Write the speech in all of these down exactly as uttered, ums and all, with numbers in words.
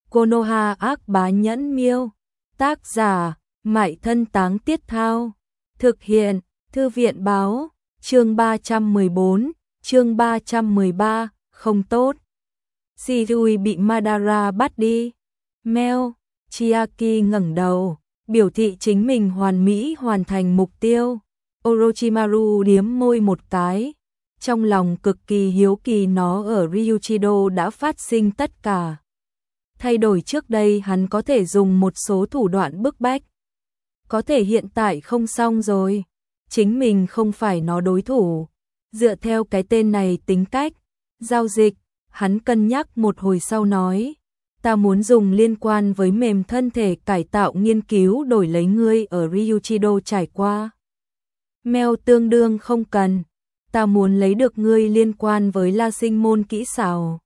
Konoha ác bá nhẫn miêu. Tác giả, Mại Thân Táng Tiết Thao. Thực hiện, Thư viện báo, chương ba trăm mười bốn, chương ba trăm mười ba, không tốt. Shirui bị Madara bắt đi. Meo, Chiaki ngẩng đầu, biểu thị chính mình hoàn mỹ hoàn thành mục tiêu. Orochimaru điếm môi một cái, trong lòng cực kỳ hiếu kỳ nó ở Ryuchido đã phát sinh tất cả. Thay đổi trước đây hắn có thể dùng một số thủ đoạn bức bách. Có thể hiện tại không xong rồi, chính mình không phải nó đối thủ. Dựa theo cái tên này tính cách, giao dịch, hắn cân nhắc một hồi sau nói, ta muốn dùng liên quan với mềm thân thể cải tạo nghiên cứu đổi lấy ngươi ở Ryuchido trải qua. Meo tương đương không cần, ta muốn lấy được ngươi liên quan với La Sinh môn kỹ xảo.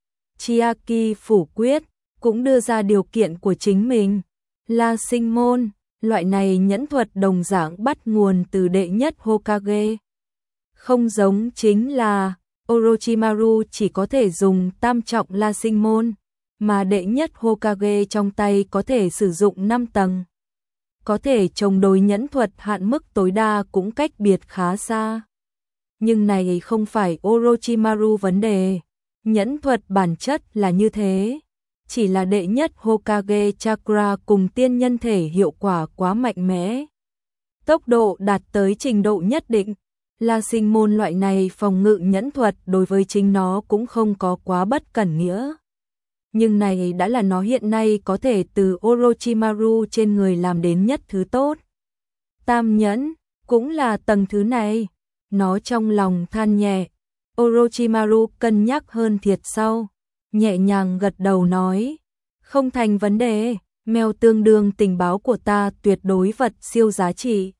Chiaki phủ quyết, cũng đưa ra điều kiện của chính mình. La Sinh môn, loại này nhẫn thuật đồng dạng bắt nguồn từ đệ nhất Hokage. Không giống chính là Orochimaru chỉ có thể dùng tam trọng La Sinh môn, mà đệ nhất Hokage trong tay có thể sử dụng năm tầng. Có thể chống đối nhẫn thuật hạn mức tối đa cũng cách biệt khá xa. Nhưng này không phải Orochimaru vấn đề. Nhẫn thuật bản chất là như thế. Chỉ là đệ nhất Hokage Chakra cùng tiên nhân thể hiệu quả quá mạnh mẽ. Tốc độ đạt tới trình độ nhất định. La Sinh môn loại này phòng ngự nhẫn thuật đối với chính nó cũng không có quá bất cẩn nghĩa. Nhưng này đã là nó hiện nay có thể từ Orochimaru trên người làm đến nhất thứ tốt. Tam nhẫn, cũng là tầng thứ này. Nó trong lòng than nhẹ. Orochimaru cân nhắc hơn thiệt sau. Nhẹ nhàng gật đầu nói. Không thành vấn đề, Meo tương đương tình báo của ta tuyệt đối vật siêu giá trị.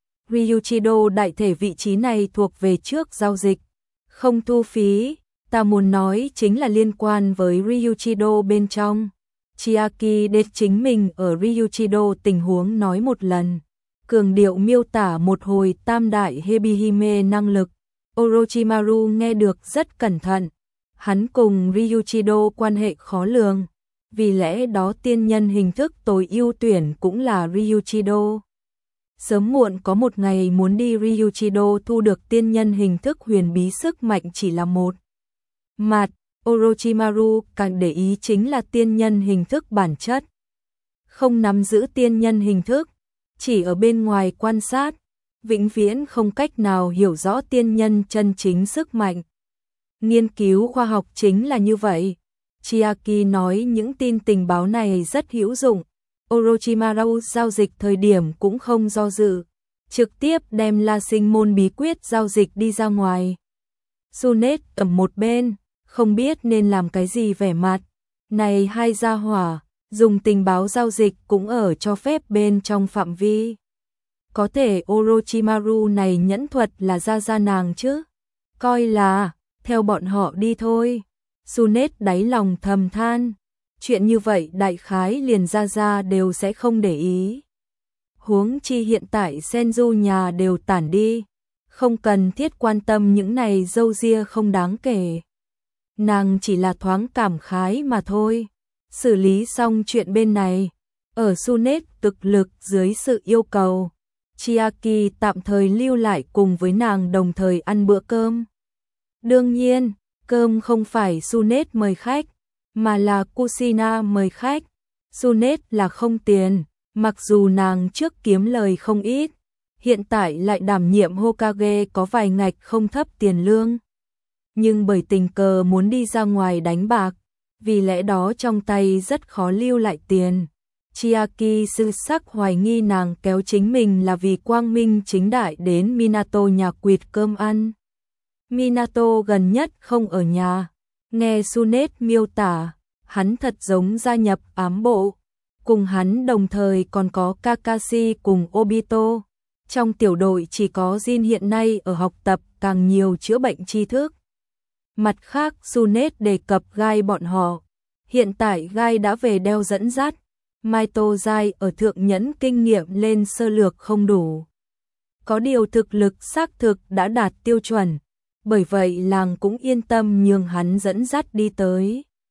Ryuchido đại thể vị trí này thuộc về trước giao dịch. Không thu phí. Ta muốn nói chính là liên quan với Ryuchido bên trong. Chiaki để chính mình ở Ryuchido tình huống nói một lần. Cường điệu miêu tả một hồi tam đại Hebihime năng lực. Orochimaru nghe được rất cẩn thận. Hắn cùng Ryuchido quan hệ khó lường. Vì lẽ đó tiên nhân hình thức tối ưu tuyển cũng là Ryuchido. Sớm muộn có một ngày muốn đi Ryuchido thu được tiên nhân hình thức huyền bí sức mạnh chỉ là một mặt. Orochimaru càng để ý chính là tiên nhân hình thức bản chất. Không nắm giữ tiên nhân hình thức, chỉ ở bên ngoài quan sát, vĩnh viễn không cách nào hiểu rõ tiên nhân chân chính sức mạnh. Nghiên cứu khoa học chính là như vậy. Chiaki nói những tin tình báo này rất hữu dụng. Orochimaru giao dịch thời điểm cũng không do dự, trực tiếp đem La Sinh môn bí quyết giao dịch đi ra ngoài. Sunet ở một bên, không biết nên làm cái gì vẻ mặt. Này hai gia hỏa, dùng tình báo giao dịch cũng ở cho phép bên trong phạm vi. Có thể Orochimaru này nhẫn thuật là ra ra nàng chứ. Coi là, theo bọn họ đi thôi. Sunet đáy lòng thầm than. Chuyện như vậy đại khái liền ra ra đều sẽ không để ý. Huống chi hiện tại Senju nhà đều tản đi. Không cần thiết quan tâm những này dâu ria không đáng kể. Nàng chỉ là thoáng cảm khái mà thôi. Xử lý xong chuyện bên này. Ở Sunet cực lực dưới sự yêu cầu. Chiaki tạm thời lưu lại cùng với nàng đồng thời ăn bữa cơm. Đương nhiên, cơm không phải Sunet mời khách, mà là Kushina mời khách. Sunet là không tiền, mặc dù nàng trước kiếm lời không ít, hiện tại lại đảm nhiệm Hokage có vài ngạch không thấp tiền lương. Nhưng bởi tình cờ muốn đi ra ngoài đánh bạc, vì lẽ đó trong tay rất khó lưu lại tiền. Chiaki sư sắc hoài nghi nàng kéo chính mình là vì quang minh chính đại đến Minato nhà quỵt cơm ăn. Minato gần nhất không ở nhà. Nghe Sunet miêu tả, hắn thật giống gia nhập ám bộ. Cùng hắn đồng thời còn có Kakashi cùng Obito. Trong tiểu đội chỉ có Jin hiện nay ở học tập càng nhiều chữa bệnh tri thức. Mặt khác Sunet đề cập Gai bọn họ. Hiện tại Gai đã về đeo dẫn dắt. Maito Giai ở thượng nhẫn kinh nghiệm lên sơ lược không đủ. Có điều thực lực xác thực đã đạt tiêu chuẩn. Bởi vậy làng cũng yên tâm nhường hắn dẫn dắt đi tới.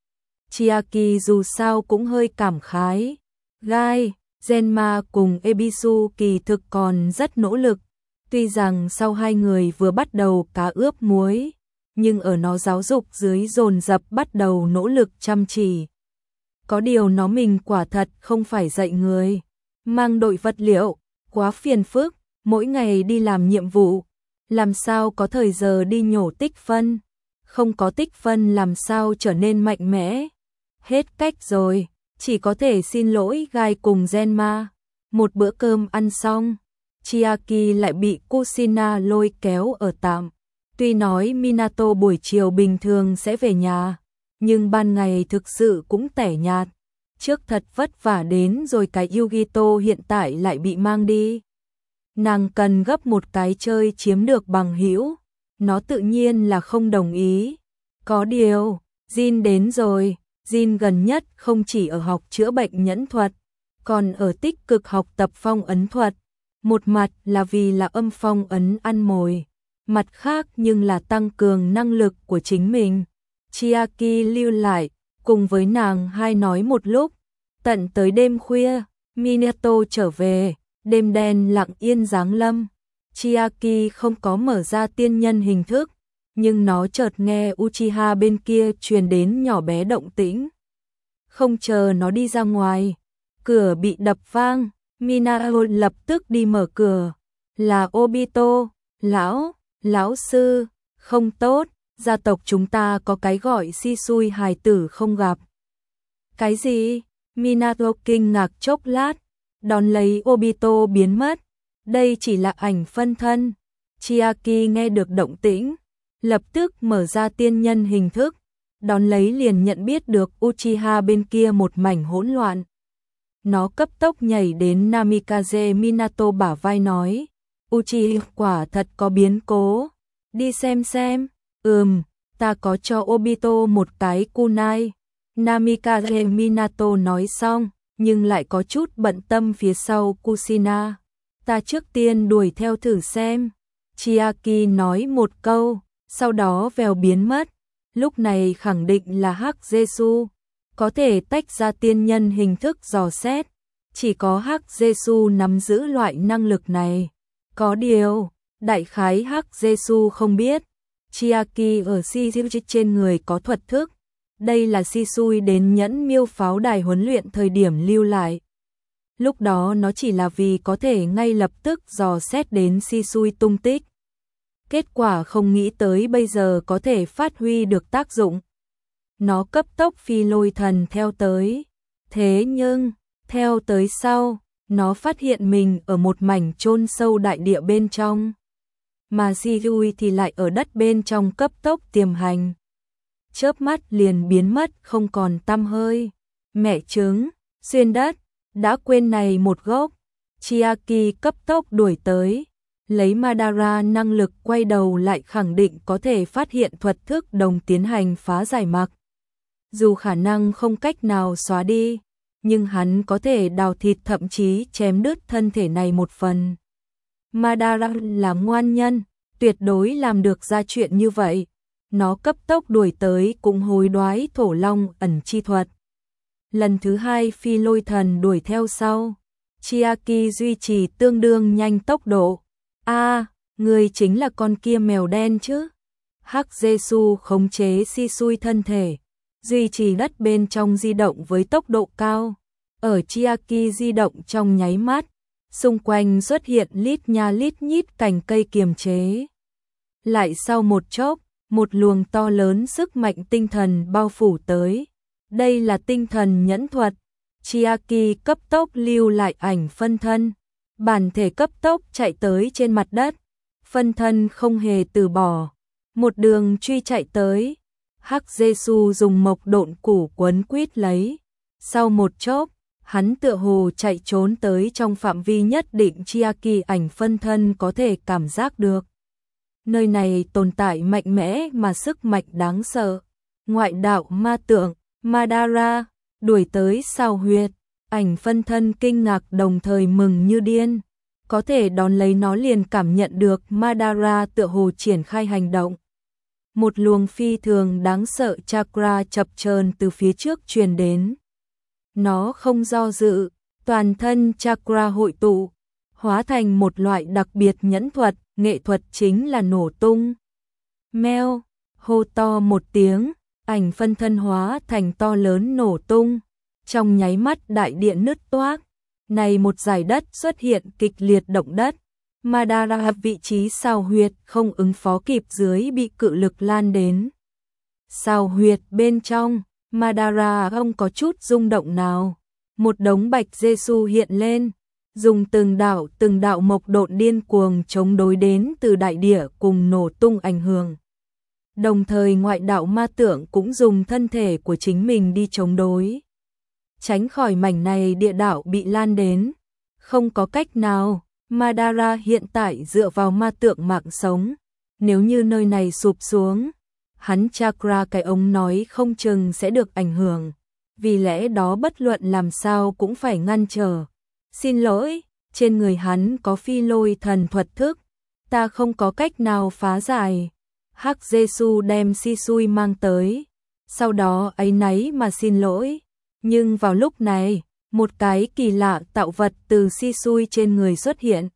Chiaki dù sao cũng hơi cảm khái. Gai, Genma cùng Ebisu kỳ thực còn rất nỗ lực. Tuy rằng sau hai người vừa bắt đầu cá ướp muối, nhưng ở nó giáo dục dưới dồn dập bắt đầu nỗ lực chăm chỉ. Có điều nó mình quả thật không phải dạy người. Mang đội vật liệu, quá phiền phức, mỗi ngày đi làm nhiệm vụ. Làm sao có thời giờ đi nhổ tích phân. Không có tích phân làm sao trở nên mạnh mẽ. Hết cách rồi, chỉ có thể xin lỗi Gai cùng Genma. Một bữa cơm ăn xong, Chiaki lại bị Kushina lôi kéo ở tạm. Tuy nói Minato buổi chiều bình thường sẽ về nhà, nhưng ban ngày thực sự cũng tẻ nhạt. Trước thật vất vả đến rồi cái Yugito hiện tại lại bị mang đi. Nàng cần gấp một cái chơi chiếm được bằng hữu, nó tự nhiên là không đồng ý. Có điều, Jin đến rồi, Jin gần nhất không chỉ ở học chữa bệnh nhẫn thuật, còn ở tích cực học tập phong ấn thuật. Một mặt là vì là âm phong ấn ăn mồi, mặt khác nhưng là tăng cường năng lực của chính mình. Chiaki lưu lại, cùng với nàng hai nói một lúc, tận tới đêm khuya, Minato trở về, đêm đen lặng yên giáng lâm. Chiaki không có mở ra tiên nhân hình thức, nhưng nó chợt nghe Uchiha bên kia truyền đến nhỏ bé động tĩnh. Không chờ nó đi ra ngoài, cửa bị đập vang, Minato lập tức đi mở cửa. Là Obito, lão, lão sư, không tốt, gia tộc chúng ta có cái gọi Shisui hài tử không gặp. Cái gì? Minato kinh ngạc chốc lát, đón lấy Obito biến mất. Đây chỉ là ảnh phân thân. Chiaki nghe được động tĩnh, lập tức mở ra tiên nhân hình thức, đón lấy liền nhận biết được Uchiha bên kia một mảnh hỗn loạn. Nó cấp tốc nhảy đến Namikaze Minato bả vai nói, Uchiha quả thật có biến cố, đi xem xem. Ừm, ta có cho Obito một cái kunai. Namikaze Minato nói xong, nhưng lại có chút bận tâm phía sau Kushina. Ta trước tiên đuổi theo thử xem. Chiaki nói một câu, sau đó vèo biến mất. Lúc này khẳng định là Hắc Jesu, có thể tách ra tiên nhân hình thức dò xét. Chỉ có Hắc Jesu nắm giữ loại năng lực này. Có điều, đại khái Hắc Jesu không biết, Chiaki ở Shisui trên người có thuật thức. Đây là Shisui đến nhẫn miêu pháo đài huấn luyện thời điểm lưu lại. Lúc đó nó chỉ là vì có thể ngay lập tức dò xét đến Shisui tung tích. Kết quả không nghĩ tới bây giờ có thể phát huy được tác dụng. Nó cấp tốc phi lôi thần theo tới. Thế nhưng, theo tới sau, nó phát hiện mình ở một mảnh chôn sâu đại địa bên trong. Mà Shisui thì lại ở đất bên trong cấp tốc tiềm hành. Chớp mắt liền biến mất không còn tăm hơi. Mẹ trứng, xuyên đất, đã quên này một gốc. Chiaki cấp tốc đuổi tới, lấy Madara năng lực quay đầu lại khẳng định có thể phát hiện thuật thức đồng tiến hành phá giải mặc. Dù khả năng không cách nào xóa đi, nhưng hắn có thể đào thịt thậm chí chém đứt thân thể này một phần. Madara là ngoan nhân, tuyệt đối làm được ra chuyện như vậy. Nó cấp tốc đuổi tới cũng hối đoái thổ long ẩn chi thuật. Lần thứ hai phi lôi thần đuổi theo sau. Chiaki duy trì tương đương nhanh tốc độ. A, à, người chính là con kia mèo đen chứ? Hắc Jesu khống chế Shisui thân thể, duy trì đất bên trong di động với tốc độ cao. Ở Chiaki di động trong nháy mắt, xung quanh xuất hiện lít nha lít nhít cành cây kiềm chế. Lại sau một chốc, một luồng to lớn sức mạnh tinh thần bao phủ tới. Đây là tinh thần nhẫn thuật. Chiaki cấp tốc lưu lại ảnh phân thân. Bản thể cấp tốc chạy tới trên mặt đất. Phân thân không hề từ bỏ. Một đường truy chạy tới. Hắc Jesu dùng mộc độn củ quấn quýt lấy. Sau một chốc, hắn tựa hồ chạy trốn tới trong phạm vi nhất định Chiaki ảnh phân thân có thể cảm giác được. Nơi này tồn tại mạnh mẽ mà sức mạnh đáng sợ. Ngoại đạo ma tượng, Madara, đuổi tới sao huyệt. Ảnh phân thân kinh ngạc đồng thời mừng như điên. Có thể đón lấy nó liền cảm nhận được Madara tựa hồ triển khai hành động. một luồng phi thường đáng sợ chakra chập chờn từ phía trước truyền đến. Nó không do dự, toàn thân chakra hội tụ, hóa thành một loại đặc biệt nhẫn thuật, nghệ thuật chính là nổ tung. Meo, hô to một tiếng, ảnh phân thân hóa thành to lớn nổ tung, trong nháy mắt đại điện nứt toác, này một dải đất xuất hiện kịch liệt động đất. Madara vị trí sao huyệt không ứng phó kịp dưới bị cự lực lan đến. Sao huyệt bên trong, Madara không có chút rung động nào. Một đống bạch Giê-xu hiện lên, dùng từng đạo từng đạo mộc độn điên cuồng chống đối đến từ đại địa cùng nổ tung ảnh hưởng. Đồng thời ngoại đạo ma tượng cũng dùng thân thể của chính mình đi chống đối. Tránh khỏi mảnh này địa đạo bị lan đến. Không có cách nào, Madara hiện tại dựa vào ma tượng mạng sống. Nếu như nơi này sụp xuống, hắn chakra cái ống nói không chừng sẽ được ảnh hưởng. Vì lẽ đó bất luận làm sao cũng phải ngăn trở. Xin lỗi, trên người hắn có phi lôi thần thuật thức, ta không có cách nào phá giải. Hắc Giê-xu đem Shisui mang tới, sau đó áy náy mà xin lỗi. Nhưng vào lúc này, một cái kỳ lạ tạo vật từ Shisui trên người xuất hiện.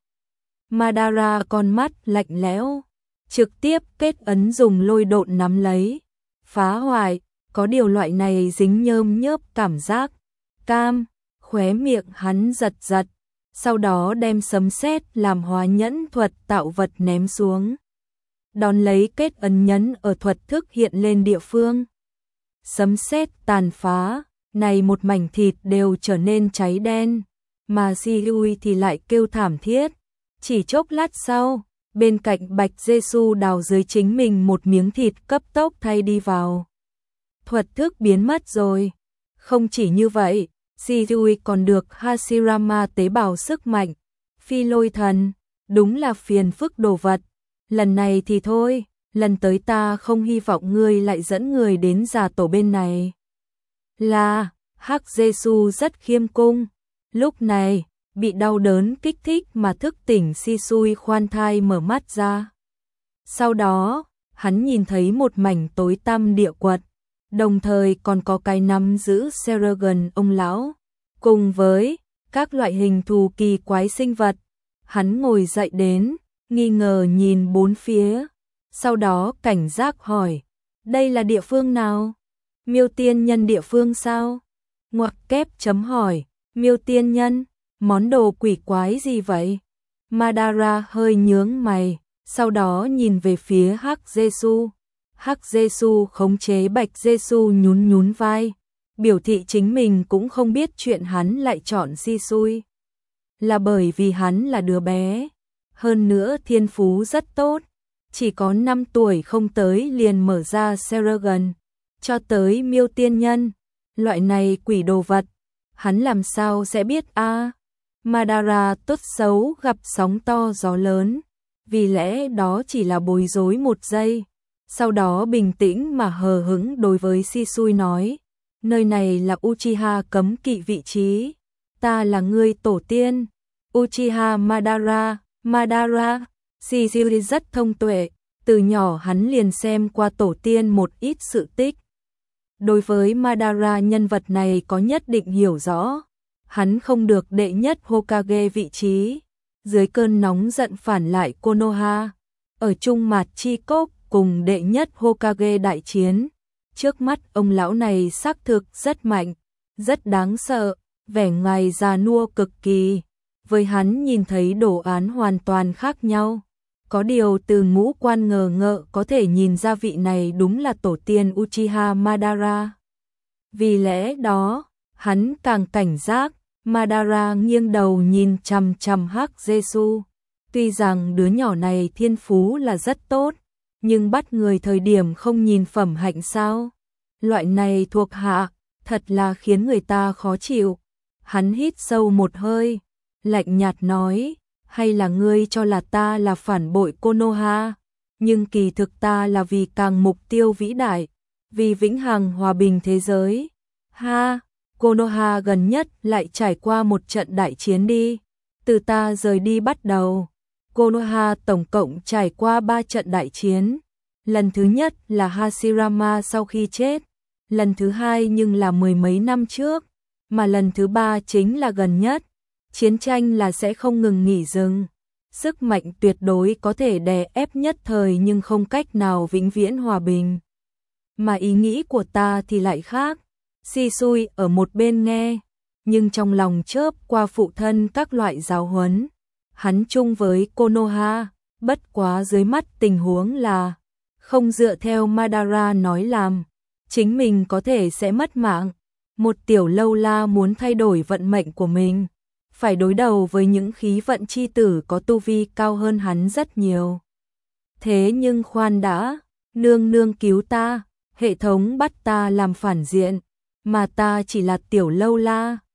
Madara con mắt lạnh lẽo, trực tiếp kết ấn dùng lôi độn nắm lấy, phá hoại. Có điều loại này dính nhơm nhớp cảm giác, cam, khóe miệng hắn giật giật, sau đó đem sấm sét làm hóa nhẫn thuật tạo vật ném xuống. Đón lấy kết ấn nhấn ở thuật thức hiện lên địa phương. Sấm sét tàn phá, này một mảnh thịt đều trở nên cháy đen, mà Shisui thì lại kêu thảm thiết. Chỉ chốc lát sau, bên cạnh bạch Giê-xu đào dưới chính mình một miếng thịt cấp tốc thay đi vào. Thuật thức biến mất rồi. Không chỉ như vậy, Shisui còn được Hashirama tế bào sức mạnh. Phi lôi thần, đúng là phiền phức đồ vật. Lần này thì thôi, lần tới ta không hy vọng ngươi lại dẫn người đến già tổ bên này. Là, Hắc Giê-xu rất khiêm cung. Lúc này, bị đau đớn kích thích mà thức tỉnh Shisui khoan thai mở mắt ra. Sau đó, hắn nhìn thấy một mảnh tối tăm địa quật. Đồng thời còn có cái nắm giữ Seragon ông lão, cùng với các loại hình thù kỳ quái sinh vật. Hắn ngồi dậy đến, nghi ngờ nhìn bốn phía, sau đó cảnh giác hỏi, đây là địa phương nào? Miêu tiên nhân địa phương sao? Ngoặc kép chấm hỏi, miêu tiên nhân, món đồ quỷ quái gì vậy? Madara hơi nhướng mày, sau đó nhìn về phía Hắc Giê-xu. Hắc Giê-xu khống chế bạch Giê-xu nhún nhún vai, biểu thị chính mình cũng không biết chuyện hắn lại chọn Shisui. Là bởi vì hắn là đứa bé, hơn nữa thiên phú rất tốt, chỉ có năm tuổi không tới liền mở ra Seragon, cho tới miêu tiên nhân, loại này quỷ đồ vật, hắn làm sao sẽ biết a? À? Madara tốt xấu gặp sóng to gió lớn, vì lẽ đó chỉ là bối rối một giây. Sau đó bình tĩnh mà hờ hững đối với Shisui nói, nơi này là Uchiha cấm kỵ vị trí, ta là người tổ tiên, Uchiha Madara, Madara. Shisui rất thông tuệ, từ nhỏ hắn liền xem qua tổ tiên một ít sự tích. Đối với Madara nhân vật này có nhất định hiểu rõ, hắn không được đệ nhất Hokage vị trí, dưới cơn nóng giận phản lại Konoha, ở Trung Mạt Chi Cốc cùng đệ nhất Hokage đại chiến. Trước mắt ông lão này xác thực rất mạnh, rất đáng sợ, vẻ ngoài già nua cực kỳ. Với hắn nhìn thấy đồ án hoàn toàn khác nhau. Có điều từ ngũ quan ngờ ngợ có thể nhìn ra vị này đúng là tổ tiên Uchiha Madara. Vì lẽ đó, hắn càng cảnh giác. Madara nghiêng đầu nhìn chằm chằm Hắc Giê-xu. Tuy rằng đứa nhỏ này thiên phú là rất tốt, nhưng bắt người thời điểm không nhìn phẩm hạnh sao? Loại này thuộc hạ, thật là khiến người ta khó chịu. Hắn hít sâu một hơi, lạnh nhạt nói, hay là ngươi cho là ta là phản bội Konoha, nhưng kỳ thực ta là vì càng mục tiêu vĩ đại, vì vĩnh hằng hòa bình thế giới. Ha, Konoha gần nhất lại trải qua một trận đại chiến đi, từ ta rời đi bắt đầu. Konoha tổng cộng trải qua ba trận đại chiến, Lần thứ nhất là Hashirama sau khi chết, lần thứ hai nhưng là mười mấy năm trước, mà lần thứ ba chính là gần nhất. Chiến tranh là sẽ không ngừng nghỉ dừng. Sức mạnh tuyệt đối có thể đè ép nhất thời nhưng không cách nào vĩnh viễn hòa bình. Mà ý nghĩ của ta thì lại khác. Shisui ở một bên nghe, nhưng trong lòng chớp qua phụ thân các loại giáo huấn. Hắn chung với Konoha, bất quá dưới mắt tình huống là không dựa theo Madara nói làm, chính mình có thể sẽ mất mạng. Một tiểu lâu la muốn thay đổi vận mệnh của mình, phải đối đầu với những khí vận chi tử có tu vi cao hơn hắn rất nhiều. Thế nhưng khoan đã, nương nương cứu ta, hệ thống bắt ta làm phản diện, mà ta chỉ là tiểu lâu la,